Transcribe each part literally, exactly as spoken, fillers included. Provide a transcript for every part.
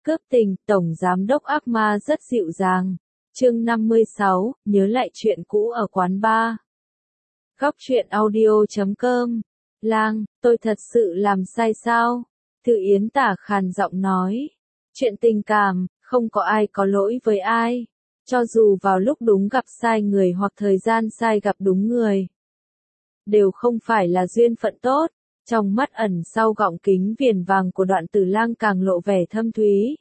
Cướp tình, Tổng Giám đốc ác ma rất dịu dàng. Chương năm mươi sáu, nhớ lại chuyện cũ ở quán bar. Góc truyện audio chấm com. Lang, tôi thật sự làm sai sao? Thư Yến Tả khàn giọng nói. Chuyện tình cảm, không có ai có lỗi với ai. Cho dù vào lúc đúng gặp sai người hoặc thời gian sai gặp đúng người. Đều không phải là duyên phận tốt. Trong mắt ẩn sau gọng kính viền vàng của Đoạn Tử Lang càng lộ vẻ thâm thúy.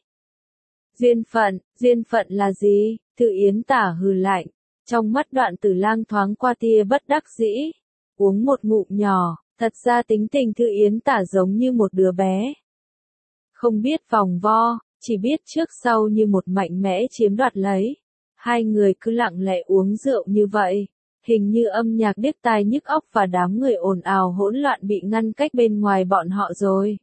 Duyên phận, duyên phận là gì? Thư Yến Tả hừ lạnh. Trong mắt Đoạn Tử Lang thoáng qua tia bất đắc dĩ. Uống một ngụm nhỏ, thật ra tính tình Thư Yến Tả giống như một đứa bé. Không biết vòng vo, chỉ biết trước sau như một mạnh mẽ chiếm đoạt lấy. Hai người cứ lặng lẽ uống rượu như vậy. Hình như âm nhạc điếc tai nhức óc và đám người ồn ào hỗn loạn bị ngăn cách bên ngoài bọn họ rồi.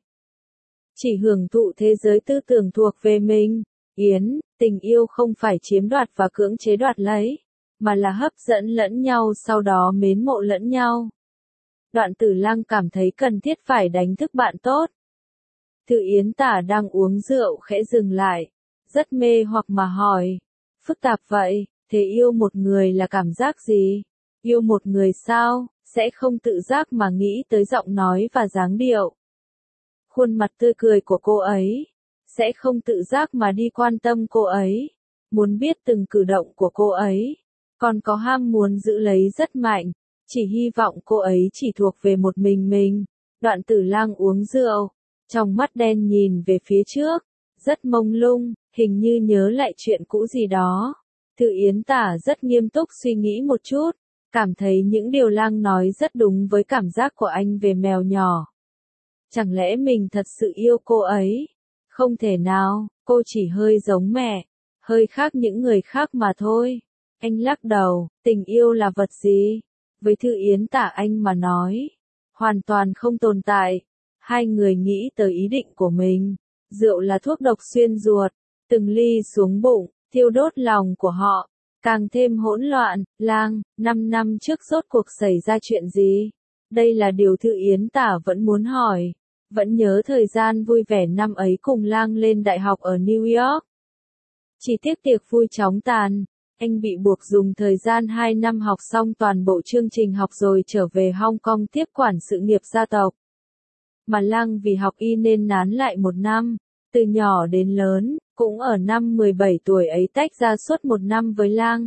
Chỉ hưởng thụ thế giới tư tưởng thuộc về mình. Yến, tình yêu không phải chiếm đoạt và cưỡng chế đoạt lấy, mà là hấp dẫn lẫn nhau sau đó mến mộ lẫn nhau. Đoạn Tử Lang cảm thấy cần thiết phải đánh thức bạn tốt. Thư Yến Tả đang uống rượu khẽ dừng lại, rất mê hoặc mà hỏi. Phức tạp vậy, thế yêu một người là cảm giác gì? Yêu một người sao, sẽ không tự giác mà nghĩ tới giọng nói và dáng điệu. Khuôn mặt tươi cười của cô ấy, sẽ không tự giác mà đi quan tâm cô ấy, muốn biết từng cử động của cô ấy, còn có ham muốn giữ lấy rất mạnh, chỉ hy vọng cô ấy chỉ thuộc về một mình mình. Đoạn Tử Lang uống rượu, trong mắt đen nhìn về phía trước, rất mông lung, hình như nhớ lại chuyện cũ gì đó. Thư Yến Tả rất nghiêm túc suy nghĩ một chút, cảm thấy những điều Lang nói rất đúng với cảm giác của anh về mèo nhỏ. Chẳng lẽ mình thật sự yêu cô ấy? Không thể nào, cô chỉ hơi giống mẹ, hơi khác những người khác mà thôi. Anh lắc đầu, tình yêu là vật gì? Với Thư Yến Tả anh mà nói, hoàn toàn không tồn tại. Hai người nghĩ tới ý định của mình, rượu là thuốc độc xuyên ruột, từng ly xuống bụng, thiêu đốt lòng của họ, càng thêm hỗn loạn. Lang, năm năm trước rốt cuộc xảy ra chuyện gì? Đây là điều Thư Yến Tả vẫn muốn hỏi. Vẫn nhớ thời gian vui vẻ năm ấy cùng Lang lên đại học ở New York. Chỉ tiếc tiệc vui chóng tàn, anh bị buộc dùng thời gian hai năm học xong toàn bộ chương trình học rồi trở về Hong Kong tiếp quản sự nghiệp gia tộc. Mà Lang vì học y nên nán lại một năm, từ nhỏ đến lớn, cũng ở năm mười bảy tuổi ấy tách ra suốt một năm với Lang.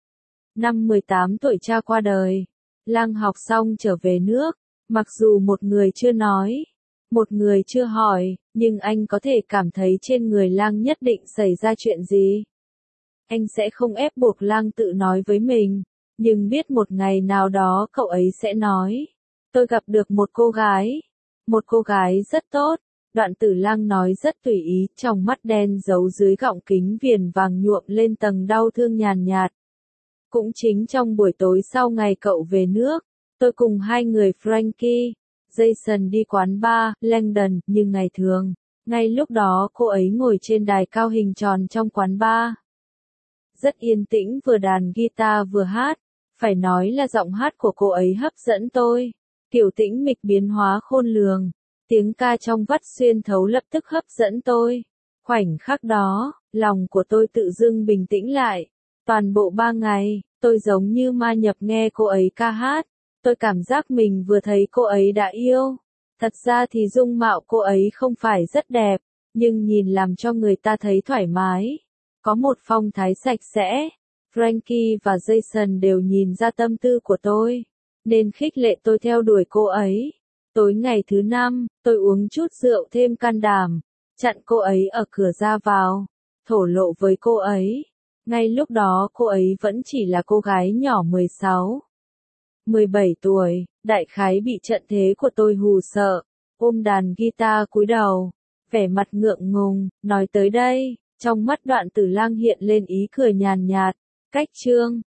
Năm mười tám tuổi cha qua đời, Lang học xong trở về nước, mặc dù một người chưa nói. Một người chưa hỏi, nhưng anh có thể cảm thấy trên người Lang nhất định xảy ra chuyện gì. Anh sẽ không ép buộc Lang tự nói với mình, nhưng biết một ngày nào đó cậu ấy sẽ nói. Tôi gặp được một cô gái, một cô gái rất tốt. Đoạn Tử Lang nói rất tùy ý, trong mắt đen giấu dưới gọng kính viền vàng nhuộm lên tầng đau thương nhàn nhạt. Cũng chính trong buổi tối sau ngày cậu về nước, tôi cùng hai người Frankie, Jason đi quán bar, Langdon, như ngày thường. Ngay lúc đó cô ấy ngồi trên đài cao hình tròn trong quán bar. Rất yên tĩnh, vừa đàn guitar vừa hát. Phải nói là giọng hát của cô ấy hấp dẫn tôi. Kiểu tĩnh mịch biến hóa khôn lường. Tiếng ca trong vắt xuyên thấu lập tức hấp dẫn tôi. Khoảnh khắc đó, lòng của tôi tự dưng bình tĩnh lại. Toàn bộ ba ngày, tôi giống như ma nhập nghe cô ấy ca hát. Tôi cảm giác mình vừa thấy cô ấy đã yêu. Thật ra thì dung mạo cô ấy không phải rất đẹp, nhưng nhìn làm cho người ta thấy thoải mái. Có một phong thái sạch sẽ. Frankie và Jason đều nhìn ra tâm tư của tôi, nên khích lệ tôi theo đuổi cô ấy. Tối ngày thứ năm, tôi uống chút rượu thêm can đảm, chặn cô ấy ở cửa ra vào, thổ lộ với cô ấy. Ngay lúc đó cô ấy vẫn chỉ là cô gái nhỏ mười sáu. mười bảy tuổi, đại khái bị trận thế của tôi hù sợ, ôm đàn guitar cúi đầu, vẻ mặt ngượng ngùng, nói tới đây, trong mắt Đoạn Tử Lang hiện lên ý cười nhàn nhạt. Cách chương,